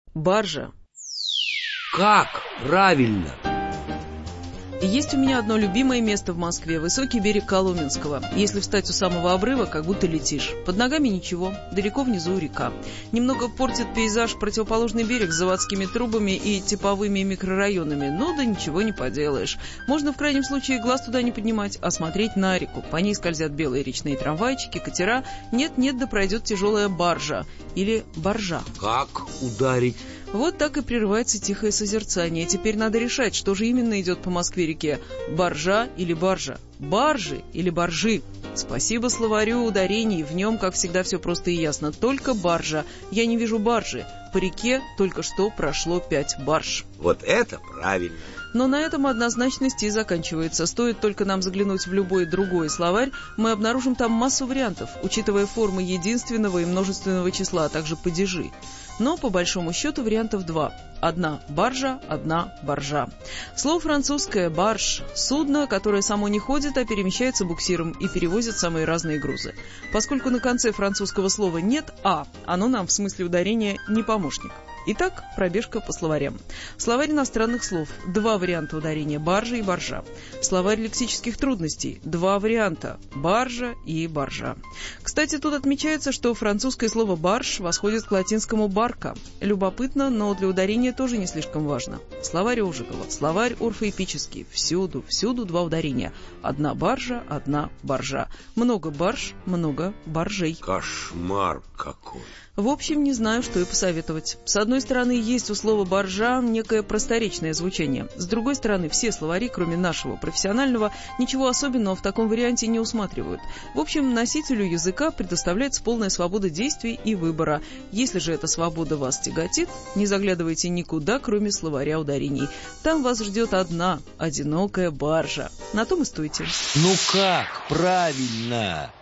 Баржа. Как правильно? Есть у меня одно любимое место в Москве — высокий берег Коломенского. Если встать у самого обрыва, как будто летишь. Под ногами ничего, далеко внизу река. Немного портит пейзаж противоположный берег с заводскими трубами и типовыми микрорайонами. Ну да ничего не поделаешь. Можно в крайнем случае глаз туда не поднимать, а смотреть на реку. По ней скользят белые речные трамвайчики, катера. Нет-нет, да пройдет тяжелая баржа. Или баржа. Как ударить? Вот так и прерывается тихое созерцание. Теперь надо решать, что же именно идет по Москве-реке. Баржа или баржа? Баржи или баржи? Спасибо словарю ударений. В нем, как всегда, все просто и ясно. Только баржа. Я не вижу баржи. По реке только что прошло 5 барж. Вот это правильно. Но на этом однозначность и заканчивается. Стоит только нам заглянуть в любой другой словарь, мы обнаружим там массу вариантов, учитывая формы единственного и множественного числа, а также падежи. Но, по большому счету, вариантов 2. Одна баржа, одна баржа. Слово французское «барж» — судно, которое само не ходит, а перемещается буксиром и перевозит самые разные грузы. Поскольку на конце французского слова нет «а», оно нам в смысле ударения не помощник. Итак, пробежка по словарям. Словарь иностранных слов. 2 варианта ударения — баржа и баржа. Словарь лексических трудностей. 2 варианта — баржа и баржа. Кстати, тут отмечается, что французское слово «барж» восходит к латинскому «барка». Любопытно, но для ударения тоже не слишком важно. Словарь Ожегова, словарь орфоэпический. Всюду 2 ударения. Одна баржа, одна баржа. Много барж, много баржей. Кошмар какой. В общем, не знаю, что и посоветовать. С одной стороны, есть у слова «баржа» некое просторечное звучание. С другой стороны, все словари, кроме нашего профессионального, ничего особенного в таком варианте не усматривают. В общем, носителю языка предоставляется полная свобода действий и выбора. Если же эта свобода вас тяготит, не заглядывайте никуда, кроме словаря ударений. Там вас ждет одна, одинокая баржа. На том и стойте. Ну как правильно?